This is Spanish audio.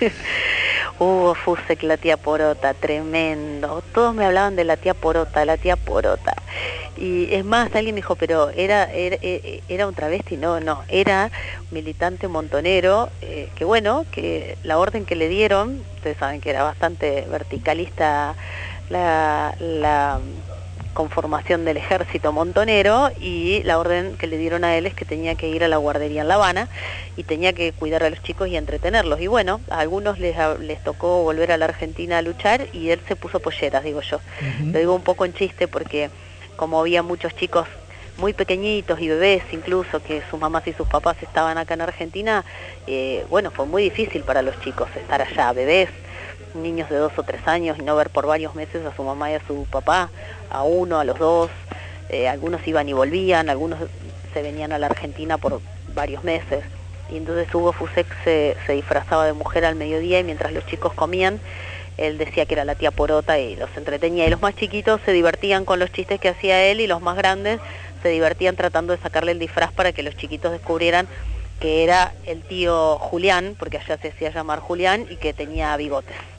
Fusek, la tía Porota, tremendo. Todos me hablaban de la tía Porota, la tía Porota. Y es más, alguien me dijo, pero era un travesti. No, no, era militante montonero, que bueno, que la orden que le dieron, ustedes saben que era bastante verticalista la conformación del ejército montonero, y la orden que le dieron a él es que tenía que ir a la guardería en La Habana y tenía que cuidar a los chicos y entretenerlos. Y bueno, a algunos les tocó volver a la Argentina a luchar y él se puso polleras, digo yo. Lo digo un poco en chiste porque como había muchos chicos muy pequeñitos y bebés incluso, que sus mamás y sus papás estaban acá en Argentina, bueno, fue muy difícil para los chicos estar allá, bebés, niños de 2 o 3 años, y no ver por varios meses a su mamá y a su papá, a uno, a los dos. Algunos iban y volvían, algunos se venían a la Argentina por varios meses. Y entonces Hugo Fusek se disfrazaba de mujer al mediodía, y mientras los chicos comían, él decía que era la tía Porota y los entretenía. Y los más chiquitos se divertían con los chistes que hacía él, y los más grandes se divertían tratando de sacarle el disfraz para que los chiquitos descubrieran que era el tío Julián, porque allá se hacía llamar Julián, y que tenía bigotes.